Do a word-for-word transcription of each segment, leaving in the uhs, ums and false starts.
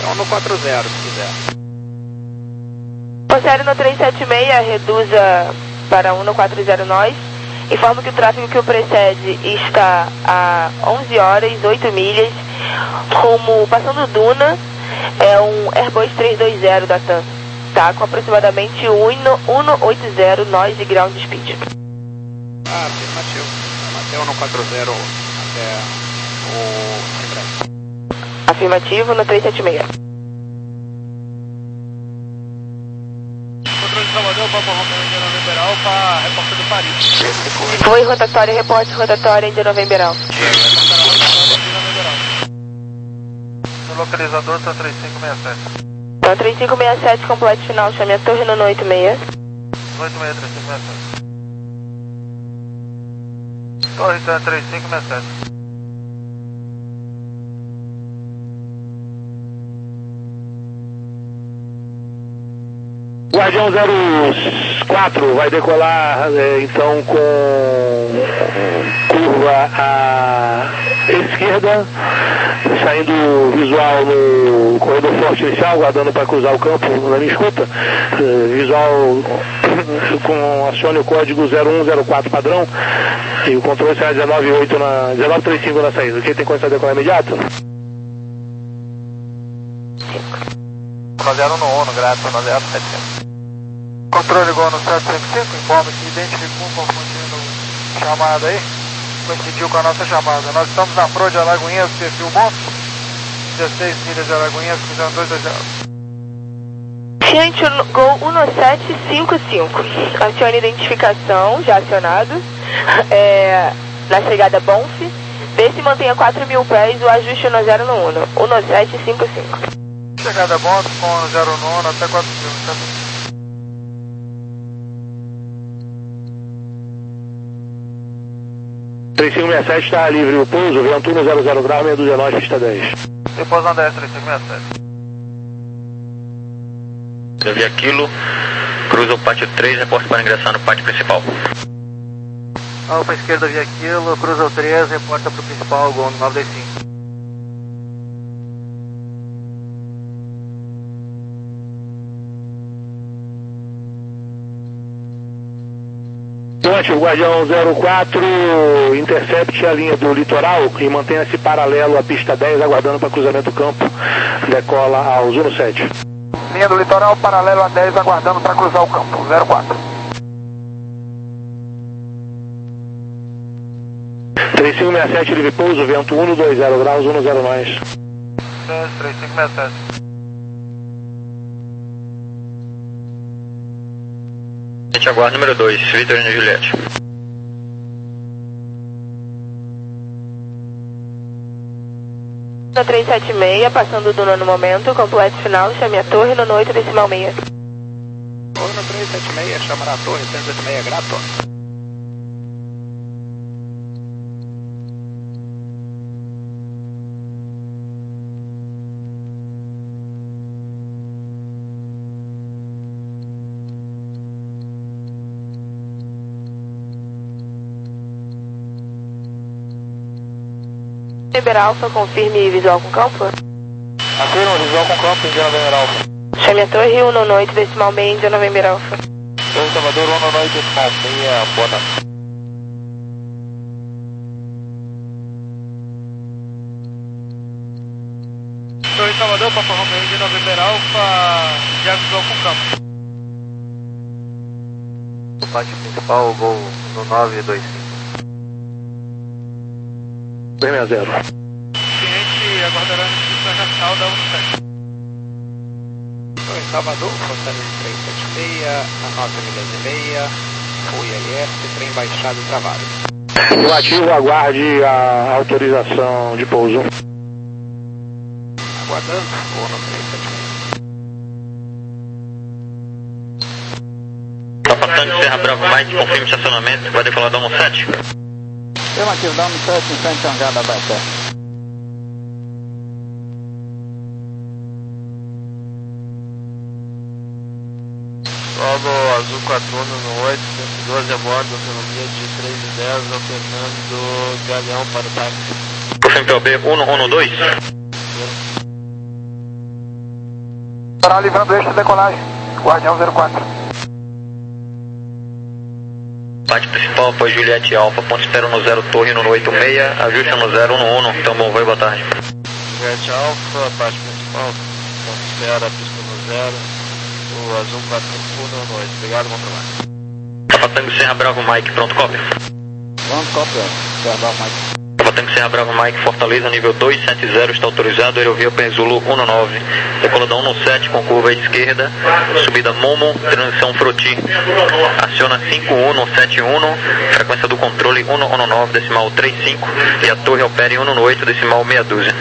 Então no quatro zero, se quiser. Série no três sete seis, reduza para um no quatro zero nós. Informo que o tráfego que o precede está a onze horas, oito milhas, rumo, passando Duna, é um Airbus trezentos e vinte da TAM. Tá com aproximadamente um no oitenta nós de ground speed. Ah, afirmativo. Até um no quatro zero até o... Afirmativo no três sete seis. Controle de Salvador, Papa Romeo, Índia November Alpha, repórter do Paris. Foi rotatória, reporte rotatória, Índia November Alpha. No localizador, tá três cinco seis sete. Então, três cinco seis sete, completo final, chame a torre no oito seis. oito seis, três cinco seis sete. Torre, então, três cinco seis sete. Guardião zero quatro vai decolar é, então com curva à esquerda, saindo visual no corredor forte inicial, aguardando para cruzar o campo na minha escuta, é, visual com acione o código zero um zero quatro padrão e o controle será dezenove oito na, dezenove trinta e cinco na saída. Quem tem condição de decolar imediato? zero no ONU, grátis, no zero sete zero. Controle Gol no sete cinco cinco, informa que identificou um confundindo chamada aí, coincidiu com a nossa chamada. Nós estamos na Pro de Alagoinhas, perfil bom, dezesseis milhas de Alagoinhas, visão dois dois zero. Fiat Gol um sete cinco cinco, acione identificação, já acionado, é, na chegada Bonf, vê se mantenha quatro mil pés, o ajuste no zero no um, um sete cinco cinco. Chegada Bonf com zero no um até quatro mil, tá? três cinco seis sete está livre o pouso, vento no zero zero grau, meia dúzia nós, pista dez. Depois na dez, três cinco seis sete. Eu vi aquilo, cruza o pátio três, reporte para ingressar no pátio principal. Alfa esquerda via aquilo, cruza o três, reporta para o principal, Gol nove dois cinco. O Guardião zero quatro intercepte a linha do litoral e mantenha-se paralelo à pista dez, aguardando para cruzamento do campo. Decola ao zero sete. Linha do litoral, paralelo a dez, aguardando para cruzar o campo. zero quatro. três cinco seis sete, livre pouso, vento um dois zero graus, um zero nós. três cinco seis sete. Aguardo número dois, Vitorino Juliette. No três sete seis, passando do nono momento, completo final, chame a torre no oito decimal seis. Torre no três sete seis, chama a torre, três sete seis, grato. November Alpha, confirme visual com campo. Afirma, visual com campo, Índia November Alpha. Chame a torre um no oito decimal seis, Índia November Alpha. Torre Salvador, um no oito decimal seis, boa noite. Torre Salvador, Papa Romeo, Índia November Alpha, já visual com campo. O pátio principal, Gol no nove dois cinco. dois seis zero. Cliente aguardará a inscrição na final da um sete. Torre Salvador, Fortaleza três sete seis, a nove milhas e meia, fui L S, trem baixado e travado. Relativo, aguarde a autorização de pouso. Aguardando, vou no três sete seis. Tá passando de Serra Bravo Mike, confirme estacionamento, vai decolar da um sete. Afirmativo, dá um sete em frente a Angada Baité. Solo Azul quatro no oito, cento e doze a bordo, autonomia de três e dez, alternando Galeão para o táxi. Confirme P O B um um dois. Estará livrando eixo de decolagem. Guardião zero quatro. Parte principal foi Juliette Alfa, ponto espera no zero, torre no oito seis, ajuste no zero um um, então bom voo, boa tarde. Juliette Alfa, parte principal, ponto espera, pista no zero, o azul quatro cinco no oito, obrigado, bom trabalho. Papatango Serra Bravo Mike, pronto, cópia. Pronto, cópia, Serra Bravo Mike. Papatango Serra Bravo Mike, Fortaleza, nível dois sete zero, está autorizado, aerovia Zulu um nove, decolada um sete com curva à esquerda, subida Momo, transição Froti, aciona cinco um sete um, frequência do controle um um nove, decimal trinta e cinco, e a torre opera em um oito, decimal meia dúzia.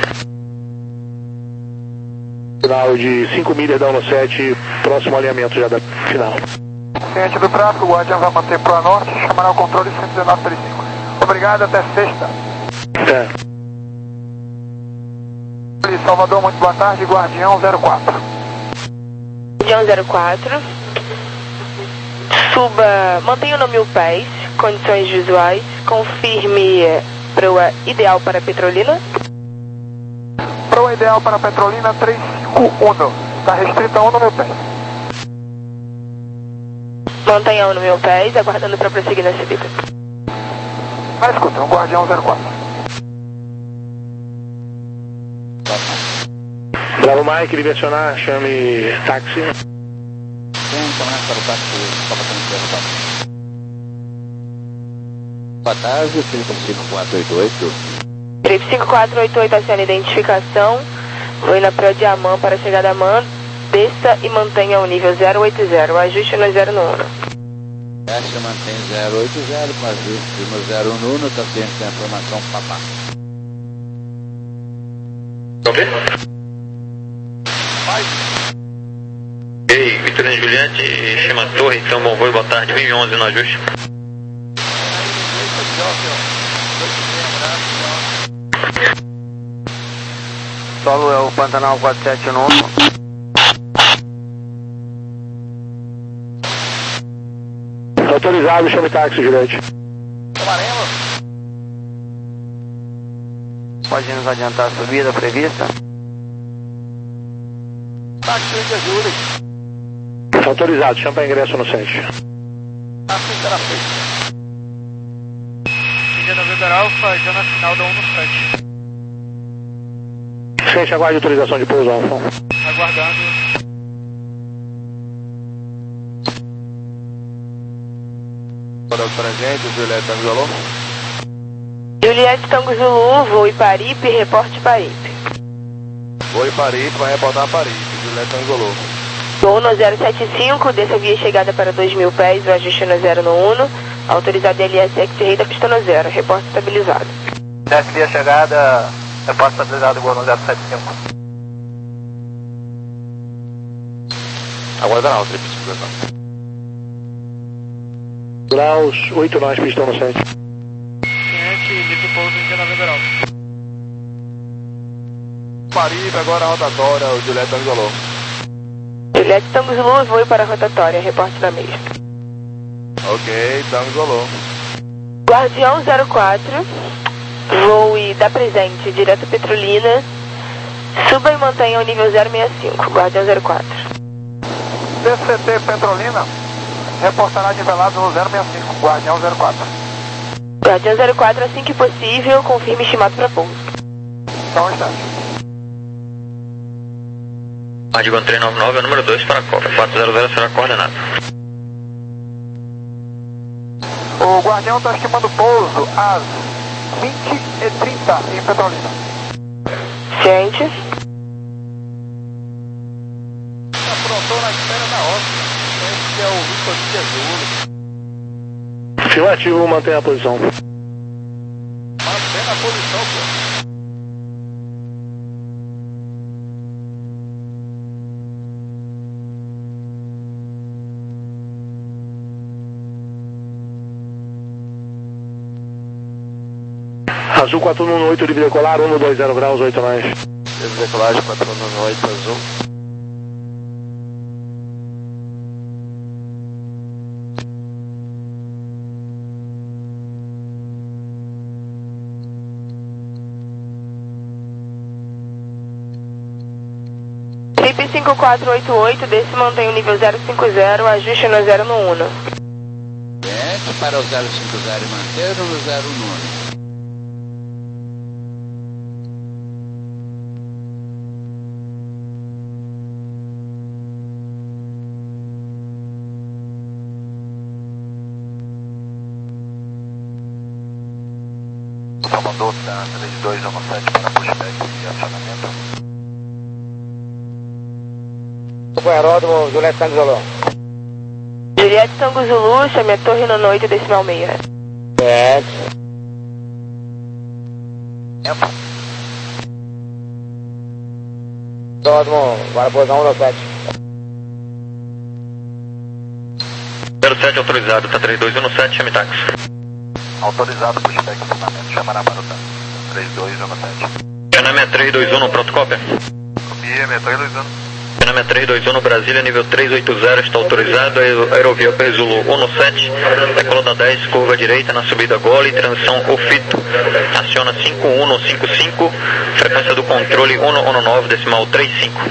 Final de cinco milhas da sete, próximo alinhamento já da final. Ciente do tráfego, o Guardião vai manter para o norte, chamará o controle cento e dezenove trinta e cinco. Obrigado, até sexta. É. Salvador, muito boa tarde, Guardião zero quatro. Guardião zero quatro. Suba, mantenha no mil pés, condições visuais, confirme proa ideal para Petrolina. Proa ideal para Petrolina três cinco um, está restrita a um no mil pés. Mantenha um no mil pés, aguardando para prosseguir na subida. Na escuta, o Guardião zero quatro. Bravo Mike, direcionar, chame táxi. Sim, caminhar para o táxi, Papatango Serra Bravo. Boa tarde, cinco cinco quatro oito oito. Trip cinco quatro oito oito, aciona identificação. Vou na Pro Diamant para chegar da M A N. Desça e mantenha o nível zero oito zero. Ajuste no zero um. Desce, mantém zero oito zero, com ajuste no zero um, está ciente da informação, papá. Ouviu? Ei, Vitorino Juliette, chama a torre, então bom voo, boa tarde, vem onze no ajuste. Solo é o Pantanal quatro sete um. Autorizado, chame táxi, Juliette. Amarelo. Pode nos adiantar a subida prevista? Táxi de ajuda. Autorizado, chama para ingresso no centro. Assim será feito. Indiana Weber Alfa, já na final da um no sete. Centro, aguarde autorização de pouso, Alfa. Aguardando. Para pra gente, Juliette Tango Zulu. Juliette Tango Zulu, voo Iparipe, reporte Iparipe. Oi, Paripe, vai reportar Paripe, Juliette Tango Zulu. Voo no zero sete cinco, desça via chegada para dois mil pés, o ajuste no zero um. Autorizado L S X rei da pista no zero, reporte estabilizado. Desce via chegada, reporte estabilizado igual no zero sete cinco. Aguarda não, trip cinco. Graus, oito nós, pistão no centro. Ciente, livre pouso Indiana Weber Alfa. Paripe, agora a rotatória, o Juliette Tango Zulu. Juliette Tango Zulu, voo para a rotatória, reporte da mesma. Ok, Tango Zulu. Guardião zero quatro, voe da presente, direto Petrolina. Suba e mantenha o nível zero seis cinco, Guardião zero quatro. D C T Petrolina, reportará nivelado no zero seis cinco, Guardião zero quatro. Guardião zero quatro, assim que possível, confirme estimado para pouso. Só um instante. Ardigon três nove nove é o número dois para a Copa, quatro zero zero será coordenado. O Guardião está estimando pouso às vinte e trinta em Petrolina. Ciente. Aprontou na espera da ótima. Esse é o Vitor de Azul. Afirmativo, mantém a posição. Mantém a posição, pô. Azul quatro um oito, livre decolar, um dois zero graus, oito nós. Livre decolagem quatro um oito, azul. Trip dois cinco quatro oito oito, desse mantém o nível zero cinco zero, ajuste no zero no Uno. Sete para o zero cinco zero e manter no zero no Uno. Comandou, tá três dois um sete para pushback e acionamento. Foi aeródromo, Juliette Tango Zulu. Juliette Tango Zulu, chame a torre no oito decimal meia. Sete. Tempo. Aeródromo, Guarapuazão, um sete. zero sete autorizado, tá três dois um sete, chame táxi. Autorizado pushback e acionamento, chamará para o tanque. três dois um sete. Chame três dois um, pronto, cópia. Copia, três dois um. Chame três dois um, Brasília, nível trezentos e oitenta, está autorizado, aer- aerovia P Zulu um sete, decola da dez, curva direita na subida Gole, transição Ofito, aciona cinco um cinco cinco, frequência do controle um um nove, decimal trinta e cinco.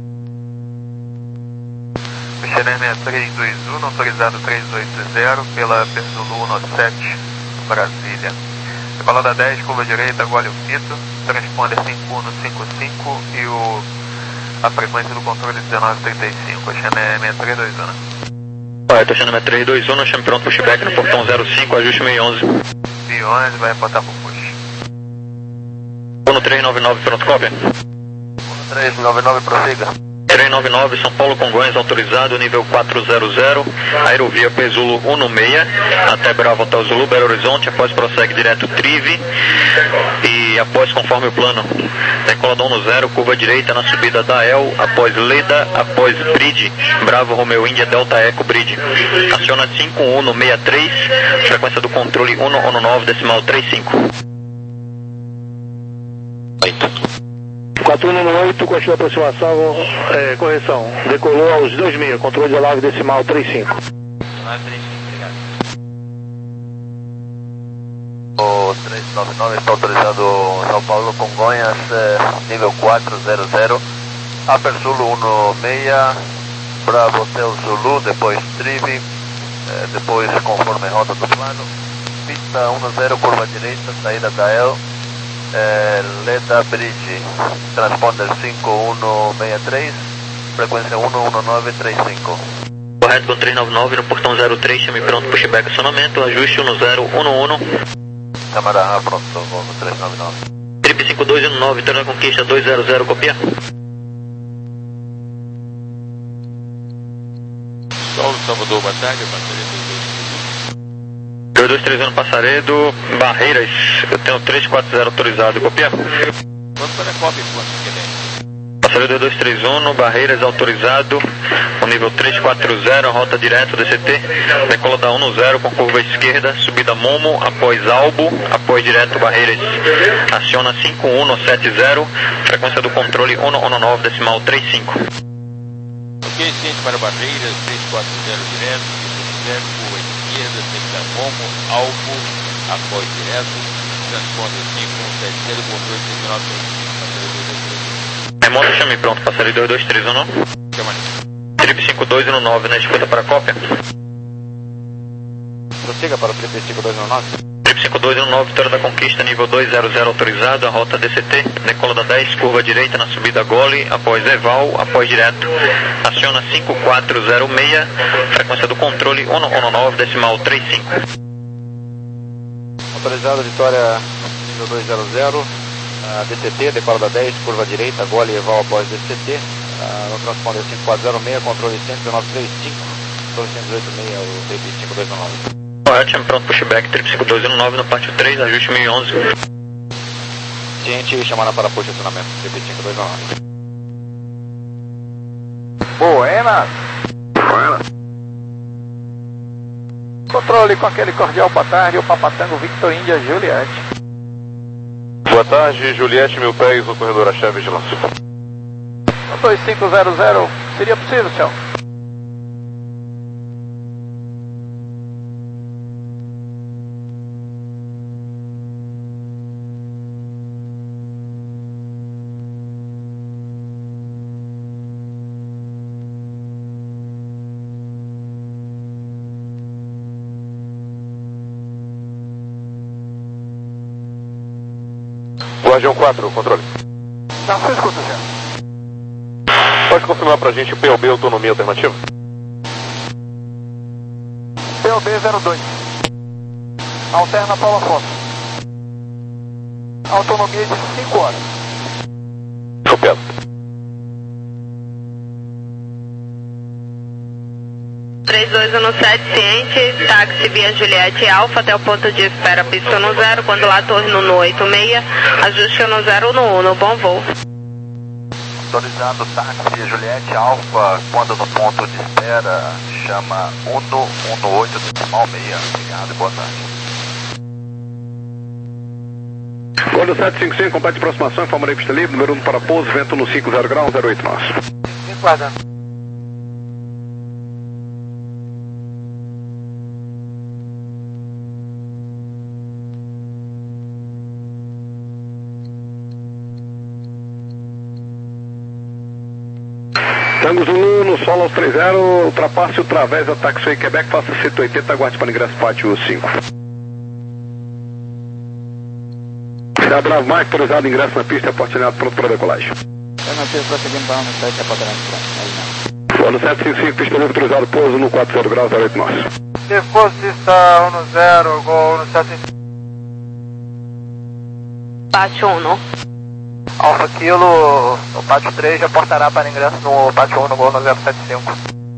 Xereme três dois um, autorizado três oito zero, pela P Zulu um sete, Brasília. Decola da dez, curva direita, Gole Ofito, transponder cinco um cinco cinco e o... a frequência do controle dezenove trinta e cinco, Xereme três dois um. Correto, Xereme três dois um, chame pronto, pushback no portão zero cinco, ajuste meio onze. mil e onze vai reportar pro push. Uno três nove nove, pronto, cópia. um três nove nove, prossiga. três nove nove, São Paulo Congonhas, autorizado, nível quatrocentos, aerovia P Zulu um seis, até Bravo Hotel Zulu, Belo Horizonte, após prossegue direto Trive, e após conforme o plano, decola da um zero, curva direita na subida da El, após Leda, após Bridge, Bravo Romeo Índia, Delta Eco Bridge, aciona cinco um seis três, frequência do controle um um nove, decimal trinta e cinco. quatro um oito, continua a aproximação, é, correção. Decolou aos dois mil, controle de alarme decimal trinta e cinco. O três nove nove está autorizado São Paulo Congonhas, eh, nível quatrocentos, Upper Zulu um seis, Bravo Hotel Zulu, depois Trive, eh, depois conforme rota do plano, pista um zero, curva direita, saída da El, eh, Leda Bridge, transponder cinco um seis três, frequência um um nove três cinco. Correto com três nove nove no portão zero três, chame pronto, pushback acionamento, ajuste um zero um um. Câmara pronto, voo no três nove nove. Trip cinco dois um nove, Vitória da Conquista dois zero zero, copia. Sol Salvador, boa tarde, Passaredo dois dois três um Passaredo, Barreiras, eu tenho três quatro zero autorizado, copia. Quanto para a cópia, quanto que é? Passaredo dois dois três um, Barreiras autorizado, o nível três quatro zero, rota direto D C T, decola da um zero com curva esquerda, subida Momo, após Albo, após direto Barreiras, aciona cinco um sete zero, frequência do controle um um nove, decimal trinta e cinco. Ok, ciente para Barreiras, três quatro zero direto, zero, curva esquerda, seguida Momo, Albo, após direto, transponder cinco um sete zero, controle dezenove trinta e cinco, Passaredo dois dois três um. Remonta, chame pronto, Passaredo dois dois três um, não? Trip cinco dois um nove, na escuta para cópia. Prossiga para o Trip cinco dois um nove. Trip cinco dois um nove, Vitória da Conquista, nível dois zero zero autorizado, a rota D C T, decola da dez, curva direita na subida Gole, após Eval, após direto, aciona cinco quatro zero seis, frequência do controle um um nove, decimal trinta e cinco. Autorizado Vitória nível dois zero zero, uh, D C T, decola da dez, curva direita, Gole, Eval após D C T, uh, no transponder cinco quatro zero seis, controle cento e dezenove trinta e cinco, controle cento e dezoito seis, o Trip cinco dois um nove. Correto, chame pronto, pushback, Trip cinco dois um nove no pátio três, ajuste mil e onze. Ciente, chamada para posicionamento, Trip cinco dois um nove. Buenas. Buenas. Controle com aquele cordial boa tarde, o Papatango Victor Índia Juliette. Boa tarde, Juliette, mil pés, no corredor Axé Vigilância. dois cinco zero zero, seria possível, senhor? Guardião quatro, controle. Tá, você escuta, já. Pode confirmar pra gente o P O B autonomia alternativa? P O B zero dois. Alterna Paulo Afonso. Autonomia de cinco horas. Copiado. três dois um sete, ciente, táxi via Juliette Alfa até o ponto de espera, pista no zero, quando lá torre no oito seis, ajuste no zero no um, bom voo. Autorizado táxi Juliette Alfa, quando no ponto de espera, chama um um oito decimal seis. Obrigado e boa tarde. Gol sete cinco cinco, combate de aproximação, informarei pista livre, número um para pouso, vento no cinco zero graus, zero oito nós. Guardando. Tango Zulu no solo aos três zero, ultrapasse o través da Taxiway Quebec, faça cento e oitenta, aguarde para ingresso pátio cinco. Da Bravo Mike, autorizado ingresso na pista, aportinado pronto para decolagem. Eu não sei prosseguindo para o sete, apoderando pronto. Gol sete cinco cinco, pista livre, autorizado pouso no quatro zero graus, zero oito nós. Depois pista um zero, gol um sete cinco. Pátio um. Alfa Kilo, no pátio três, já portará para ingresso no pátio um, no gol no zero sete cinco.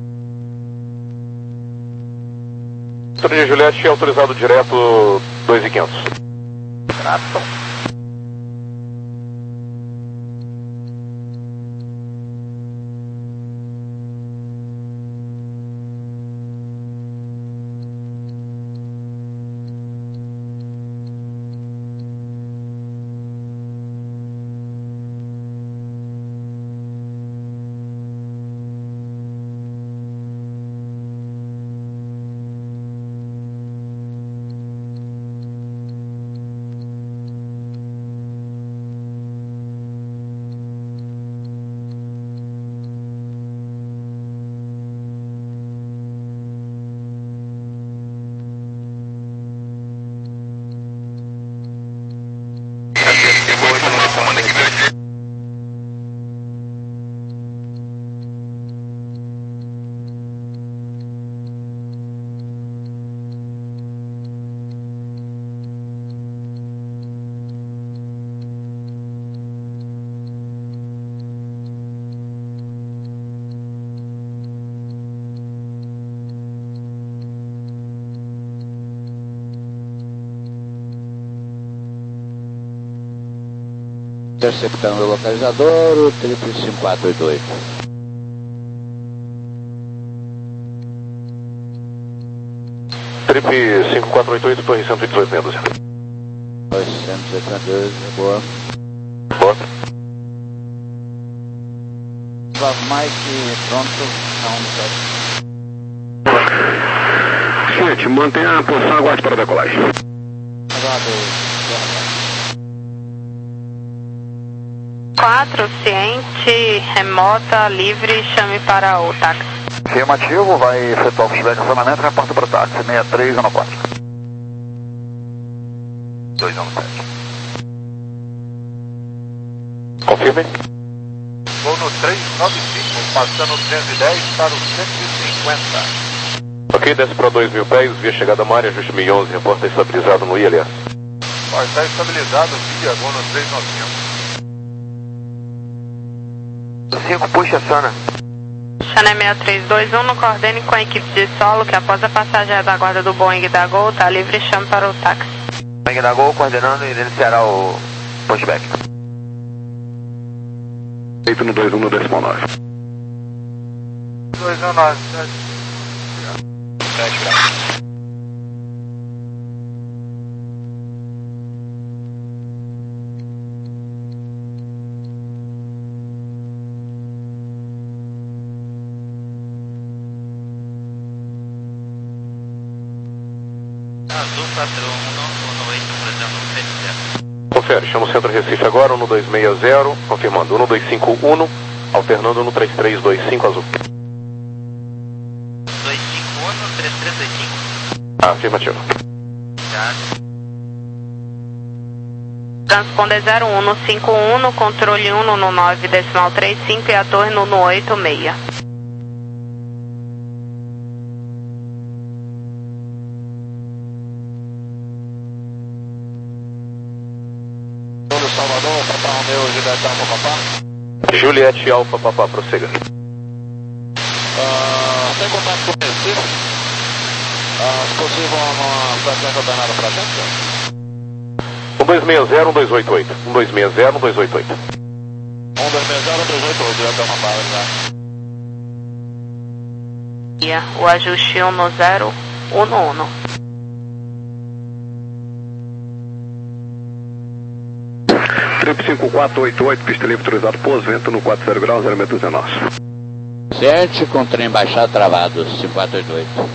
Vitória de Juliette, autorizado direto dois mil e quinhentos. Grato. Interceptando o localizador, o triplo cinco quatro oito oito. Trip cinco quatro oito oito, torre cento e dezoito, meia dúzia. Torre cento e dezoito, boa. Boa. Bravo Mike, pronto, a um sete. Gente, mantenha a posição, aguarde para decolagem. Aguardo. quatro, ciente, remota, livre, chame para o táxi. Afirmativo, vai efetuar o feedback de acionamento, reporta para o táxi seis três um quatro. dois um sete. Confirme. Vou no três nove cinco, passando duzentos e dez para o cento e cinquenta. Ok, desce para dois mil pés, via chegada à área, ajuste mil e onze, reporta estabilizado no I L S. Vai estar estabilizado, via, vou no três nove cinco. cinco, puxa, aciona. Channel seis três dois um, coordene com a equipe de solo que após a passagem da guarda do Boeing da Gol, está livre e chame para o táxi. Boeing da Gol, coordenando e iniciará o pushback. Feito no dois um no decimal nove. dois um nove, sete graus. Azul quatro um, um oito, presente um sete zero. Confere, chama o centro Recife agora, um dois seis zero, confirmando, um dois cinco um, alternando no três três dois cinco azul. dois cinco um, três três dois cinco. Ah, afirmativo. Já. Transponder zero um no cinco um, no controle um no nove decimal trinta e cinco e a torre no oito seis. Salvador, Papa Romeu, Juliette Alfa Papá. Juliette Alfa Papá, prossiga. Uh, tem contato com o Recife? Uh, se possível, uma frequência danada pra gente, senhor? um dois seis zero, um dois oito oito. um dois seis zero, um dois oito oito. um dois seis zero, um dois oito oito, já tem uma bala já. O ajuste um no zero um no um. Trip cinco quatro oito oito, pista livre autorizado, pouso, vento no quatro zero graus, zero metros nosso. Ciente com trem baixado travado, cinco quatro oito oito.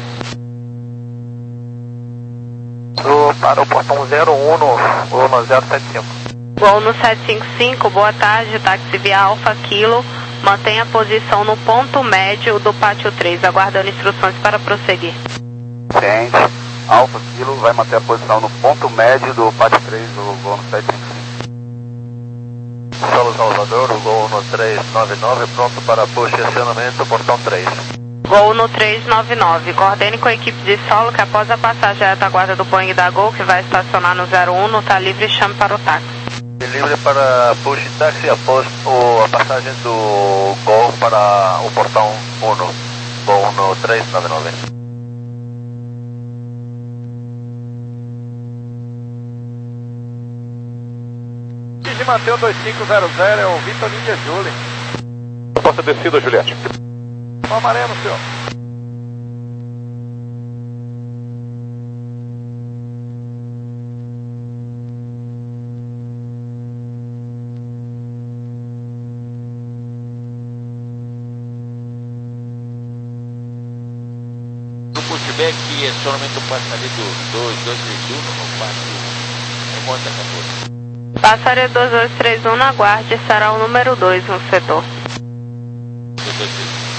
Do, para o portão zero um no, ou no zero sete cinco. Gol no sete cinco cinco, boa tarde, táxi via Alfa Kilo, mantenha a posição no ponto médio do pátio três, aguardando instruções para prosseguir. Ciente, Alfa Kilo vai manter a posição no ponto médio do pátio três, o gol no sete cinco cinco. Solo Salvador, o gol no três nove nove, pronto para posicionamento, portão três. Gol no três nove nove, coordene com a equipe de solo que após a passagem da retaguarda do Boeing da Gol, que vai estacionar no zero um, não está livre, chame para o táxi. Livre para push táxi após o, a passagem do Gol para o portão um, Gol no três nove nove. De manter o dois cinco zero zero é o Vitor Índia Julie. Proposta descida, Juliette. Amarelo, senhor. No pushback, acionamento passa ali do dois dois três um no pátio Remonta quatorze. Passaria dois dois três um, na guarda, será o número dois no setor. dois dois três um.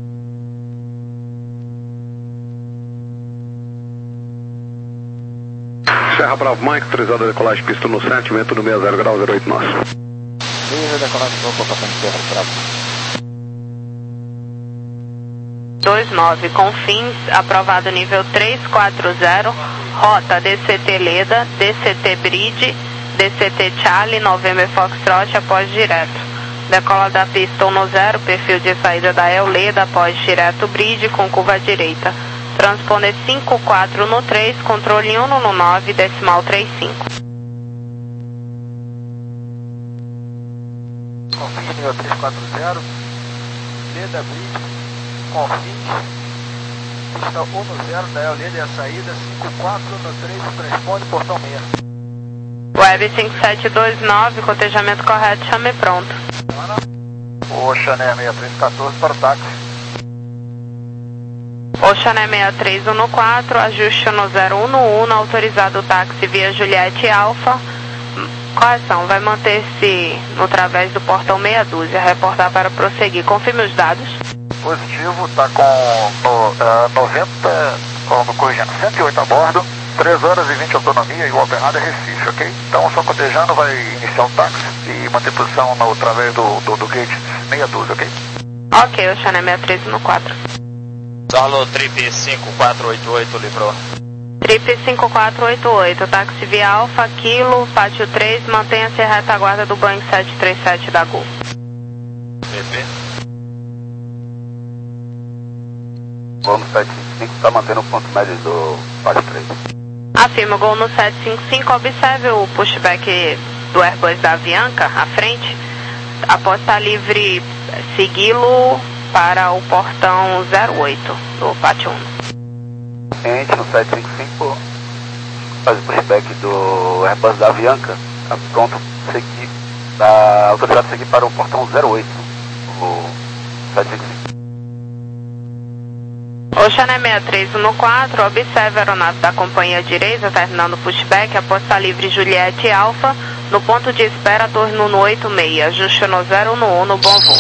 Serra Bravo Mike, autorizado a decolagem pista no sete, vento no sessenta graus, zero oito nosso. Livre decolagem para a passando Serra Bravo. dois nove, com fins, aprovado nível três quatro zero, rota D C T Leda, D C T Bridge, D C T Charlie, November Foxtrot, após direto. Decola da pista um no zero, perfil de saída da El Leda, após direto Bridge, com curva à direita. Transponder cinco quatro no três, controle um no nove, decimal trinta e cinco. Confins nível três quatro zero, Leda Bridge, Confins, pista um no zero, da El Leda e a saída, cinco quatro no três, transponder portão seis. Web cinco sete dois nove, cotejamento correto, chame pronto. Oxané seis três um quatro para o táxi. Oxané seis três um no quatro, ajuste no zero um no um, autorizado o táxi via Juliette Alfa. Correção, vai manter-se no través do portão meia dúzia, reportar para prosseguir. Confirme os dados. Positivo, está com no, uh, noventa, ou no corrigindo, cento e oito a bordo, três horas e vinte autonomia e o operado é Recife, ok? Então só cotejando vai iniciar o táxi e manter posição no, através do, do, do gate meia dúzia, ok? Ok, Oxané seis três um no quatro. Solo Trip cinco quatro oito oito, livrou. Trip cinco quatro oito oito, táxi via Alfa, Kilo, pátio três, mantenha-se a retaguarda do Boeing sete três sete da Gol. P P. Gol no sete cinco cinco, está mantendo o ponto médio do pátio três. Afirma, Gol no sete cinco cinco, observe o pushback do Airbus da Avianca, à frente. Após estar livre, segui-lo para o portão zero oito do pátio um. Ciente no sete cinco cinco, faz o pushback do Airbus da Avianca, está pronto a seguir, está autorizado a seguir para o portão zero oito, o sete cinco cinco. Oxané seis três um no quatro, observe a aeronave da companhia direita, terminando o pushback, após estar livre Juliette Alfa, no ponto de espera, torre no oito seis, ajuste no zero no um, no bom voo.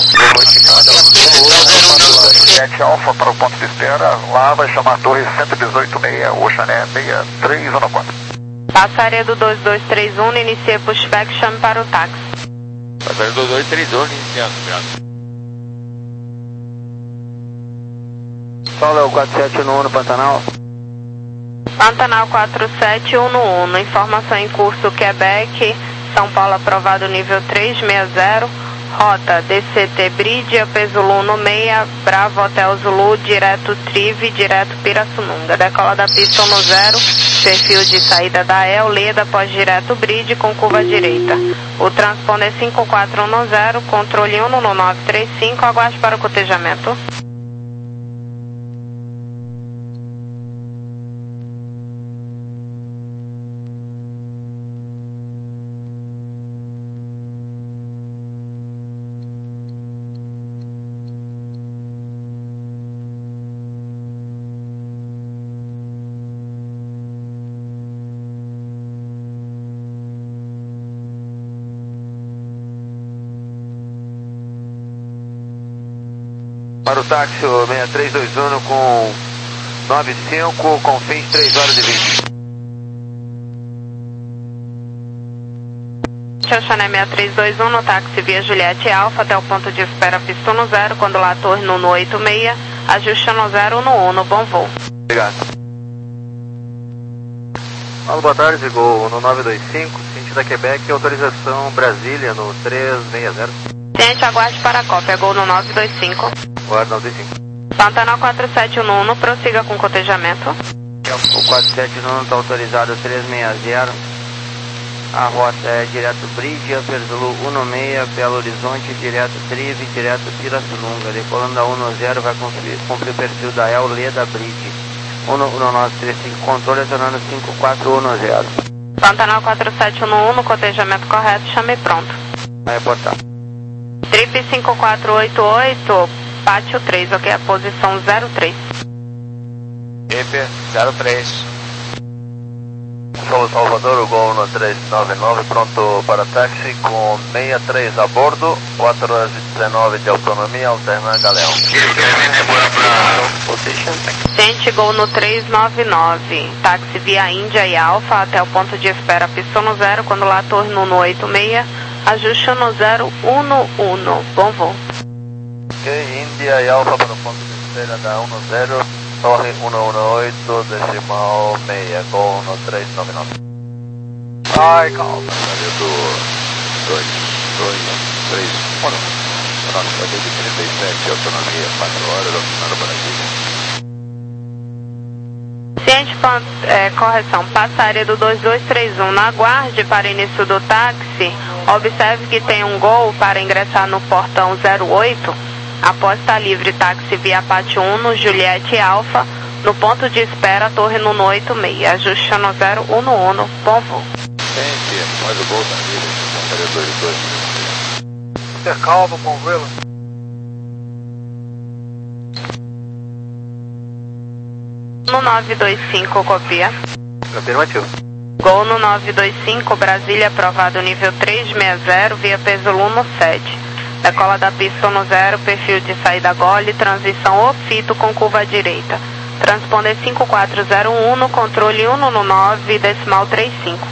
Juliette Alfa para o ponto de espera, lá vai chamar a torre cento e dezoito seis, Oxané seis três um no quatro. Passaria do dois dois três um, inicia pushback, chame para o táxi. Passaria do dois dois três um, iniciando, obrigado. Paulo, quatro sete um um no Pantanal. Pantanal quatro sete um um, informação em curso Quebec, São Paulo aprovado nível três seis zero, rota D C T Bridge, P Zulu um seis, Bravo Hotel Zulu, direto Trive, direto Pirassununga, decola da pista um zero, perfil de saída da E L, Leda pós direto Bridge com curva à direita. O transponder cinco quatro um zero, controle um no nove três cinco, aguarde para o cotejamento. Para o táxi seis três dois um com nove cinco, com fins três horas e vinte. Xoxané seis três dois um no táxi via Juliette Alfa até o ponto de espera pista no zero, quando lá torre no oito seis, ajuste no zero um no bom voo. Obrigado. Alô, boa tarde, Gol no nove dois cinco, sentido Quebec, autorização Brasília no três seis zero. Ciente, aguarde para a cópia, Gol no nove dois cinco. Guarda nove dois cinco. Pantanal quatro sete um um, prossiga com cotejamento. O quatro sete um está autorizado três seis zero. A rota é direto Bridge, Upper Zulu um seis, Belo Horizonte, direto Trive, direto Pirassununga. Decolando a um zero, vai cumprir, cumprir o perfil da E L, Leda Bridge. um nove três cinco, controle, retornando cinco quatro um zero. Pantanal quatro sete um um, no cotejamento correto, chame pronto. Vai reportar. Trip cinco quatro oito oito, pátio três, ok, a posição zero três. Trip zero três. São Salvador, o Gol no três nove nove, pronto para táxi com sessenta e três a bordo, quatro horas e dezenove de autonomia, alterna Galeão. Ciente, Gol no três nove nove, táxi via Índia e Alfa até o ponto de espera pista no zero, quando lá torre no oito seis, ajuste no zero um um, bom voo. Ok, Índia e Alfa para o ponto de espera da um zero, torre um um oito, decimal seis, Gol no três nove nove. Ai, calma. Passaria do dois dois três um, nossa, vai ter de trinta e sete, autonomia, quatro horas, autonomia Brasília. Ciente, é, correção, passaria do dois dois três um, na aguarde para início do táxi, observe que tem um Gol para ingressar no portão zero oito, após estar livre táxi via Pátio um no Juliette Alfa, no ponto de espera torre no oito seis, ajuste no zero um um, bom voo. Ciente, mais o Gol da vida, passaria dois dois. Intercalvo com velo. No nove dois cinco, copia. Afirmativo. Gol no nove dois cinco, Brasília aprovado nível três seis zero, via P Zulu no sete. Decola da pista no zero, perfil de saída gole, transição ofito com curva à direita. Transponder cinco quatro zero um no controle um no nove, decimal três cinco.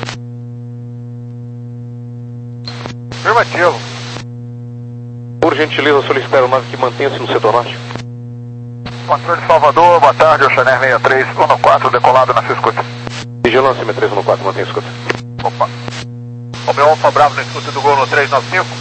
Afirmativo. Por gentileza, solicitar a nave que mantenha-se no setor norte. Controle Salvador, boa tarde, Oceaner seis três um quatro, decolado na sua escuta. Vigilância seis três um quatro, mantenha a escuta. Opa. Romeu Alfa Bravo na escuta do Gol no três nove cinco.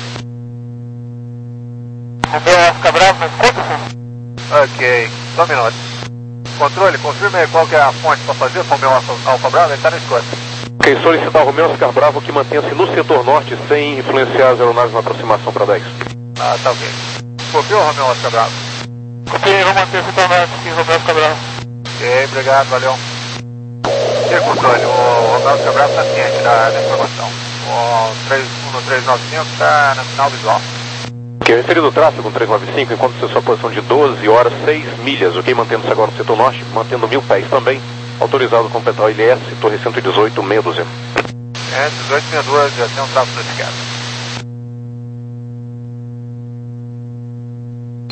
Romeu Alfa Bravo na escuta, senhor? Ok, só um minuto. Controle, confirme aí qual que é a fonte para fazer, Romeu Alfa, Alfa Bravo, ele está na escuta. Ok, solicitar o Romeu Oscar Bravo que mantenha-se no setor norte sem influenciar as aeronaves na aproximação para dez. Ah, tá ok. Copiou, Romeu Oscar Bravo? Copiei, vou manter o setor norte aqui, Romeu Oscar Bravo. Ok, obrigado, valeu. E aí, controle, o Romeu Oscar Bravo está ciente da, da informação. O três um três nove cinco está no final visual. Ok, referido o tráfego um três nove cinco, encontra-se a sua posição de doze horas, seis milhas, ok, mantendo-se agora no setor norte, mantendo mil pés também, autorizado a completar o L S, torre cento e dezoito, meia dúzia. É, dezoito, meia dúzia, já tem um tráfego notificado.